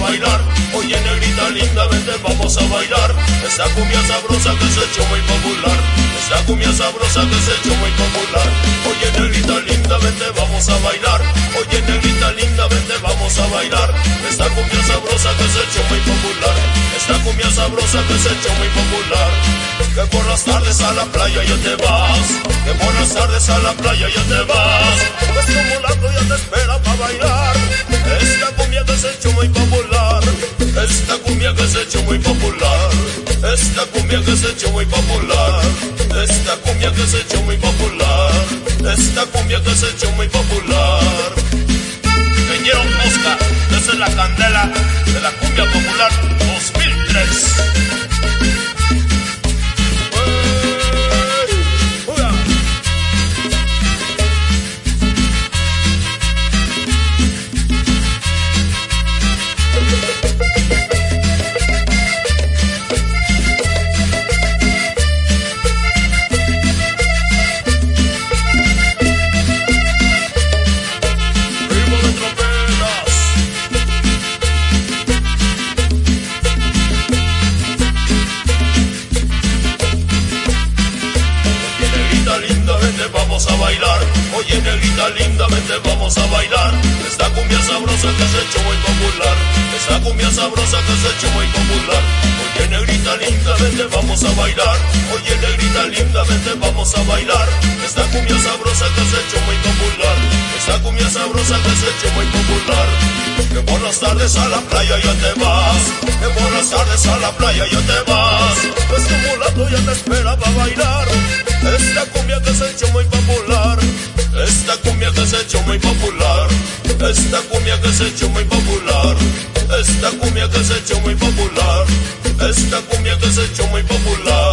bailar. Oye, negrita linda, vente, vamos a bailar. Esta cumbia sabrosa que se echó muy popular. Esta cumbia sabrosa que se echó muy popular. Oye, negrita linda, vente, vamos a bailar. Oye, negrita linda, vente, vamos a bailar. Esta cumbia sabrosa que se echó muy popular. Esta cumbia sabrosa que se echó muy popular. Que por las tardes a la playa ya te vas. Que por las tardes a la playa ya te vas. Pues tu mulato ya te espera para bailar. Esta cumbia que se echó muy popular. Esta cumbia que se echó muy popular. Esta cumbia que se echó muy popular. Esta cumbia que se echó muy popular. Esta cumbia que se echó muy popular. Peñero Oscar, esa es la candela de la cumbia popular 2003. Vamos a bailar, oye negrita linda, vente, vamos a bailar. Esta cumbia sabrosa que se echó muy popular. Esta cumbia sabrosa que se echó muy popular. Oye negrita linda, vente, vamos a bailar. Oye negrita linda, vente, vamos a bailar. Esta cumbia sabrosa que se echó muy popular. Esta cumbia sabrosa que se echó muy popular. Que por las tardes a la playa ya te vas. Que por las tardes a la playa ya te vas. Pues tu mulato ya te espera para bailar. Esta cumbia que se echó muy popular. Esta cumbia que se echó muy popular. Esta cumbia que se echó muy popular. Esta cumbia que se echó muy popular. Esta cumbia que se echó muy popular.